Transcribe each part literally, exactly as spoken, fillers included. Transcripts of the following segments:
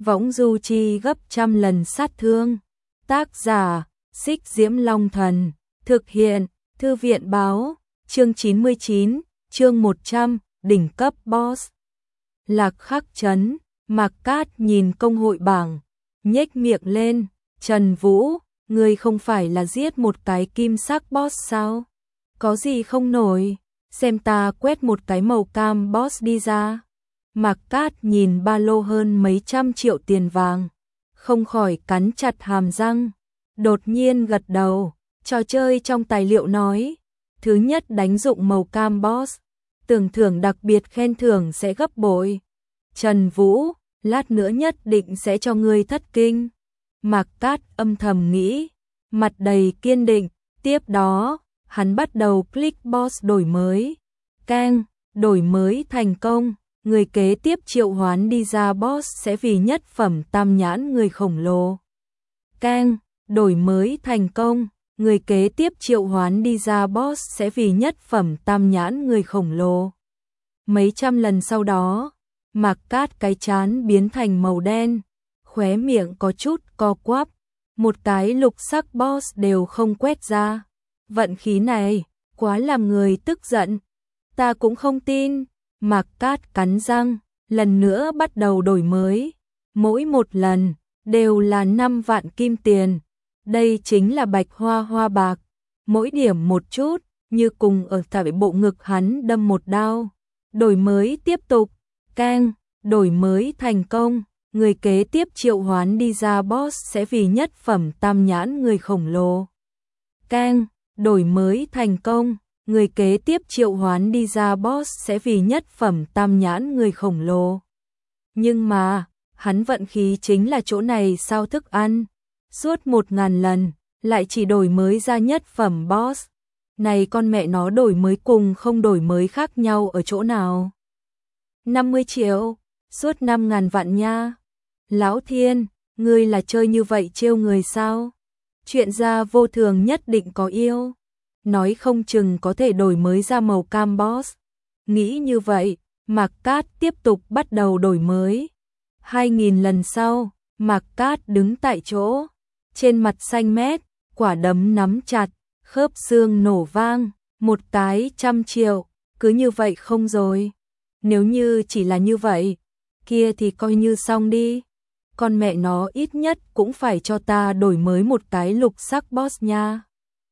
võng du chi gấp trăm lần sát thương. Tác giả, Xích Diễm Long Thần, thực hiện, Thư viện báo, chương chín mươi chín, chương một trăm, đỉnh cấp boss. Lạc Khắc Trấn, Mạc Cát nhìn công hội bảng, nhếch miệng lên, Trần Vũ, ngươi không phải là giết một cái kim sắc boss sao? Có gì không nổi, xem ta quét một cái màu cam boss đi ra. Mạc Cát nhìn ba lô hơn mấy trăm triệu tiền vàng, không khỏi cắn chặt hàm răng, đột nhiên gật đầu, trò chơi trong tài liệu nói, thứ nhất đánh dụng màu cam boss, tưởng thưởng đặc biệt khen thưởng sẽ gấp bội. Trần Vũ, lát nữa nhất định sẽ cho ngươi thất kinh. Mạc Cát âm thầm nghĩ, mặt đầy kiên định, tiếp đó, hắn bắt đầu click boss đổi mới. Keng, đổi mới thành công, người kế tiếp triệu hoán đi ra boss sẽ vì nhất phẩm tam nhãn người khổng lồ. Keng, đổi mới thành công, người kế tiếp triệu hoán đi ra boss sẽ vì nhất phẩm tam nhãn người khổng lồ. Mấy trăm lần sau đó, Mạc Cát cái trán biến thành màu đen, khóe miệng có chút co quắp, một cái lục sắc boss đều không quét ra. Vận khí này, quá làm người tức giận. Ta cũng không tin. Mạc Cát cắn răng, lần nữa bắt đầu đổi mới. Mỗi một lần, đều là năm vạn kim tiền. Đây chính là bạch hoa hoa bạc. Mỗi điểm một chút, như cùng ở tại bộ ngực hắn đâm một đao. Đổi mới tiếp tục. Keng, đổi mới thành công. Người kế tiếp triệu hoán đi ra boss sẽ vì nhất phẩm tam nhãn người khổng lồ. Keng, đổi mới thành công. Người kế tiếp triệu hoán đi ra boss sẽ vì nhất phẩm tam nhãn người khổng lồ. Nhưng mà, hắn vận khí chính là chỗ này sao thức ăn. Suốt một ngàn lần, lại chỉ đổi mới ra nhất phẩm boss. Này con mẹ nó đổi mới cùng không đổi mới khác nhau ở chỗ nào. năm mươi triệu, suốt năm ngàn vạn nha. Lão Thiên, ngươi là chơi như vậy trêu người sao? Chuyện gia vô thường nhất định có yêu. Nói không chừng có thể đổi mới ra màu cam boss. Nghĩ như vậy, Mạc Cát tiếp tục bắt đầu đổi mới. Hai nghìn lần sau, Mạc Cát đứng tại chỗ, trên mặt xanh mét, quả đấm nắm chặt, khớp xương nổ vang, một cái trăm triệu, cứ như vậy không rồi. Nếu như chỉ là như vậy, kia thì coi như xong đi. Con mẹ nó ít nhất cũng phải cho ta đổi mới một cái lục sắc boss nha.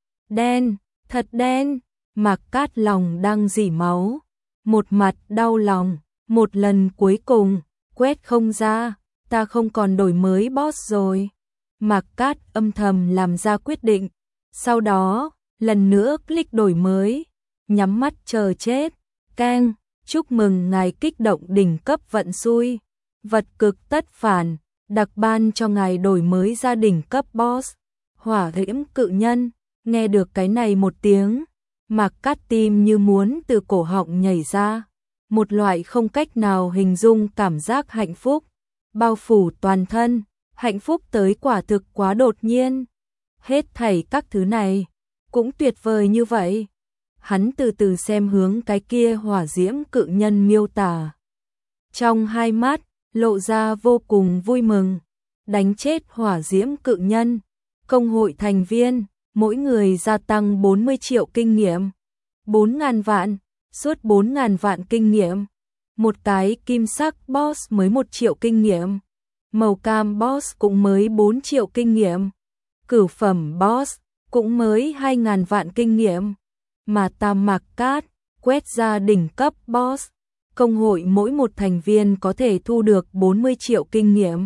Đen, thật đen, Mạc Cát lòng đang rỉ máu, một mặt đau lòng, một lần cuối cùng, quét không ra, ta không còn đổi mới boss rồi. Mạc Cát âm thầm làm ra quyết định, sau đó, lần nữa click đổi mới, nhắm mắt chờ chết. Keng, chúc mừng ngài kích động đỉnh cấp vận xui, vật cực tất phản, đặc ban cho ngài đổi mới ra đỉnh cấp boss. Hỏa diễm cự nhân, nghe được cái này một tiếng, Mạc Cát tim như muốn từ cổ họng nhảy ra, một loại không cách nào hình dung cảm giác hạnh phúc, bao phủ toàn thân, hạnh phúc tới quả thực quá đột nhiên. Hết thảy các thứ này, cũng tuyệt vời như vậy. Hắn từ từ xem hướng cái kia hỏa diễm cự nhân miêu tả. Trong hai mắt, lộ ra vô cùng vui mừng. Đánh chết hỏa diễm cự nhân, công hội thành viên, mỗi người gia tăng bốn mươi triệu kinh nghiệm. bốn ngàn vạn, suốt bốn ngàn vạn kinh nghiệm. Một cái kim sắc boss mới một triệu kinh nghiệm. Màu cam boss cũng mới bốn triệu kinh nghiệm. Cửu phẩm boss cũng mới hai ngàn vạn kinh nghiệm. Mà ta Mạc Cát quét ra đỉnh cấp boss, công hội mỗi một thành viên có thể thu được bốn mươi triệu kinh nghiệm.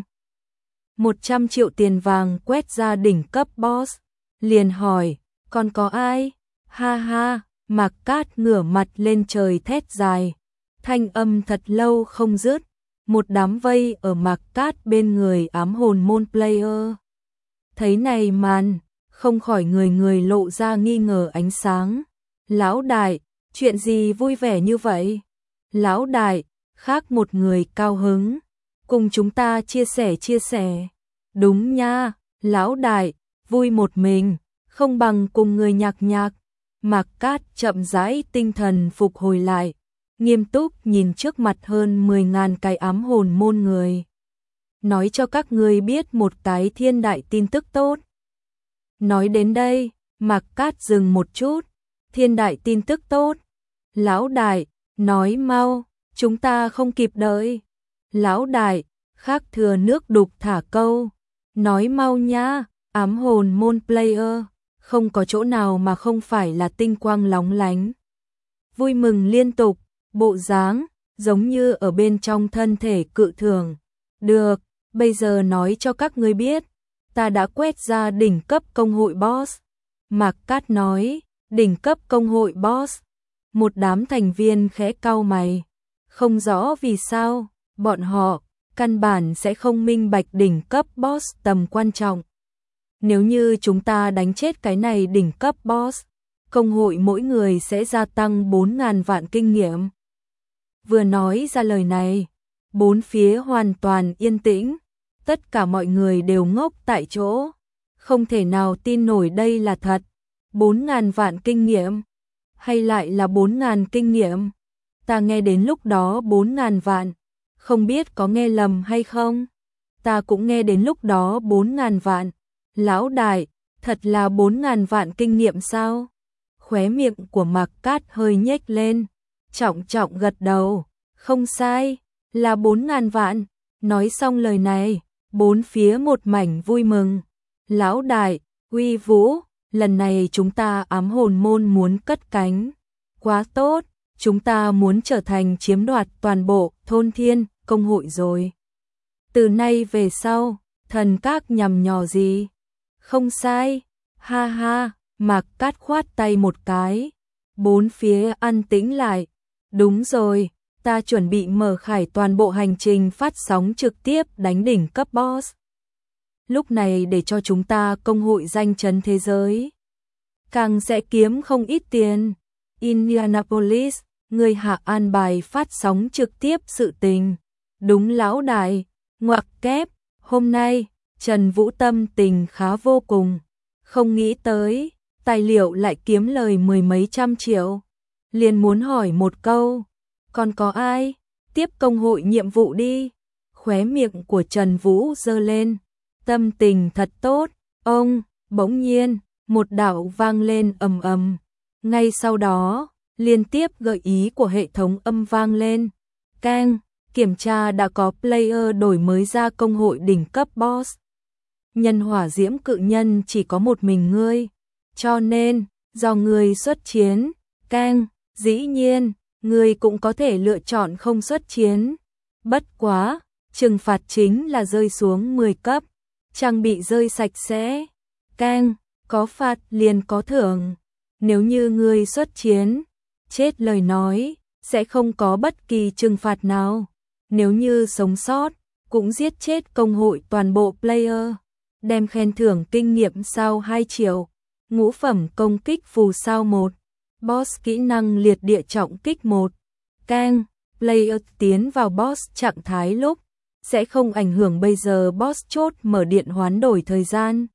một trăm triệu tiền vàng quét ra đỉnh cấp boss, liền hỏi, còn có ai? Ha ha, Mạc Cát ngửa mặt lên trời thét dài, thanh âm thật lâu không dứt, một đám vây ở Mạc Cát bên người ám hồn môn player. Thấy này màn, không khỏi người người lộ ra nghi ngờ ánh sáng. Lão đại, chuyện gì vui vẻ như vậy? Lão đại, khác một người cao hứng, cùng chúng ta chia sẻ chia sẻ. Đúng nha, lão đại, vui một mình, không bằng cùng người nhạc nhạc. Mạc Cát chậm rãi tinh thần phục hồi lại, nghiêm túc nhìn trước mặt hơn mười ngàn cái ám hồn môn người. nói cho các ngươi biết một cái thiên đại tin tức tốt. Nói đến đây, Mạc Cát dừng một chút, thiên đại tin tức tốt. Lão đại, nói mau, chúng ta không kịp đợi. Lão đại, khác thừa nước đục thả câu, nói mau nha, ám hồn môn player, không có chỗ nào mà không phải là tinh quang lóng lánh. Vui mừng liên tục, bộ dáng, giống như ở bên trong thân thể cự thường. Được, bây giờ nói cho các ngươi biết, ta đã quét ra đỉnh cấp công hội boss. Mạc Cát nói, đỉnh cấp công hội boss. Một đám thành viên khẽ cau mày, không rõ vì sao, bọn họ căn bản sẽ không minh bạch đỉnh cấp boss tầm quan trọng. Nếu như chúng ta đánh chết cái này đỉnh cấp boss, công hội mỗi người sẽ gia tăng bốn ngàn vạn kinh nghiệm. Vừa nói ra lời này, bốn phía hoàn toàn yên tĩnh, tất cả mọi người đều ngốc tại chỗ, không thể nào tin nổi đây là thật. Bốn ngàn vạn kinh nghiệm, hay lại là bốn ngàn kinh nghiệm? Ta nghe đến lúc đó bốn ngàn vạn, không biết có nghe lầm hay không? Ta cũng nghe đến lúc đó bốn ngàn vạn. Lão đại, thật là bốn ngàn vạn kinh nghiệm sao? Khóe miệng của Mạc Cát hơi nhếch lên, trọng trọng gật đầu, không sai, là bốn ngàn vạn. Nói xong lời này, bốn phía một mảnh vui mừng. Lão đại, uy vũ, lần này chúng ta ám hồn môn muốn cất cánh. Quá tốt, chúng ta muốn trở thành chiếm đoạt toàn bộ thôn thiên công hội rồi. Từ nay về sau, thần các nhằm nhò gì? Không sai, ha ha, Mạc Cát khoát tay một cái. Bốn phía an tĩnh lại. Đúng rồi, ta chuẩn bị mở khải toàn bộ hành trình phát sóng trực tiếp đánh đỉnh cấp boss. Lúc này để cho chúng ta công hội danh chấn thế giới, càng sẽ kiếm không ít tiền. Indianapolis, người hạ an bài phát sóng trực tiếp sự tình. Đúng lão đại, ngoặc kép, hôm nay, Trần Vũ tâm tình khá vô cùng. Không nghĩ tới, tài liệu lại kiếm lời mười mấy trăm triệu. Liền muốn hỏi một câu, còn có ai? Tiếp công hội nhiệm vụ đi. Khóe miệng của Trần Vũ giơ lên, tâm tình thật tốt. Ông, bỗng nhiên, một đạo vang lên ầm ầm. Ngay sau đó, liên tiếp gợi ý của hệ thống âm vang lên. Keng, kiểm tra đã có player đổi mới ra công hội đỉnh cấp boss. Nhân hỏa diễm cự nhân chỉ có một mình ngươi, cho nên, do ngươi xuất chiến. Keng, dĩ nhiên, ngươi cũng có thể lựa chọn không xuất chiến. Bất quá, trừng phạt chính là rơi xuống mười cấp, trang bị rơi sạch sẽ. Keng, có phạt liền có thưởng. Nếu như ngươi xuất chiến, chết lời nói, sẽ không có bất kỳ trừng phạt nào. Nếu như sống sót, cũng giết chết công hội toàn bộ player. Đem khen thưởng kinh nghiệm sao hai triệu, ngũ phẩm công kích phù sao một, boss kỹ năng liệt địa trọng kích một. Keng, player tiến vào boss trạng thái lúc, sẽ không ảnh hưởng bây giờ boss chốt mở điện hoán đổi thời gian.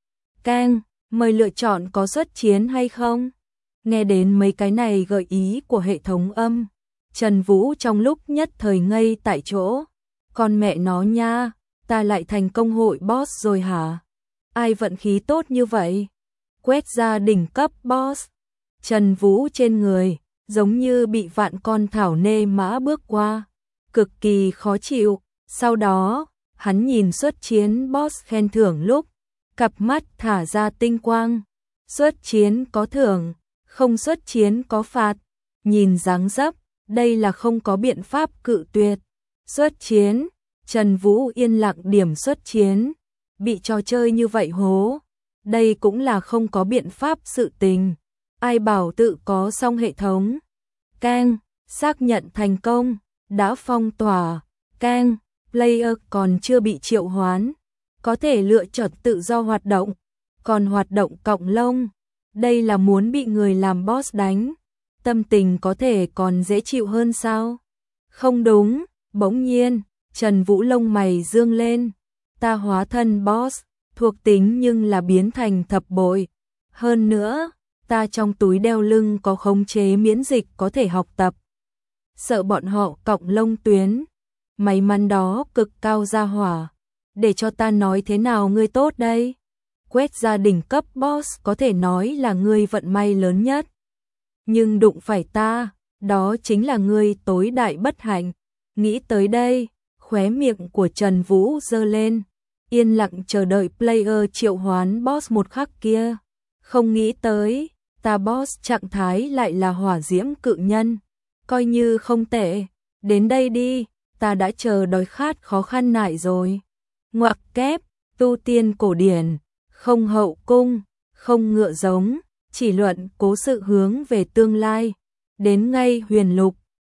Keng, mời lựa chọn có xuất chiến hay không? Nghe đến mấy cái này gợi ý của hệ thống âm, Trần Vũ trong lúc nhất thời ngây tại chỗ. Con mẹ nó nha, ta lại thành công hội boss rồi hả? Ai vận khí tốt như vậy? Quét ra đỉnh cấp boss. Trần Vũ trên người, giống như bị vạn con thảo nê mã bước qua. Cực kỳ khó chịu. Sau đó, hắn nhìn xuất chiến boss khen thưởng lúc, cặp mắt thả ra tinh quang. Xuất chiến có thưởng, không xuất chiến có phạt. Nhìn dáng dấp, đây là không có biện pháp cự tuyệt. Xuất chiến, Trần Vũ yên lặng điểm xuất chiến. Bị trò chơi như vậy hố, đây cũng là không có biện pháp sự tình. Ai bảo tự có xong hệ thống. Keng, xác nhận thành công, đã phong tỏa. Keng, player còn chưa bị triệu hoán, có thể lựa chọn tự do hoạt động, còn hoạt động cọng lông, đây là muốn bị người làm boss đánh. Tâm tình có thể còn dễ chịu hơn sao? Không đúng, bỗng nhiên, Trần Vũ lông mày dương lên. Ta hóa thân boss, thuộc tính nhưng là biến thành thập bội. Hơn nữa, ta trong túi đeo lưng có khống chế miễn dịch có thể học tập. Sợ bọn họ cọng lông tuyến. May mắn đó cực cao ra hỏa, để cho ta nói thế nào ngươi tốt đây? Quét ra đỉnh cấp boss có thể nói là ngươi vận may lớn nhất. Nhưng đụng phải ta, đó chính là ngươi tối đại bất hạnh. Nghĩ tới đây, khóe miệng của Trần Vũ giơ lên, yên lặng chờ đợi player triệu hoán boss một khắc kia. Không nghĩ tới, ta boss trạng thái lại là hỏa diễm cự nhân. Coi như không tệ, đến đây đi, ta đã chờ đói khát khó khăn nại rồi. Ngoặc kép, tu tiên cổ điển, không hậu cung, không ngựa giống, chỉ luận cố sự hướng về tương lai. Đến ngay huyền lục,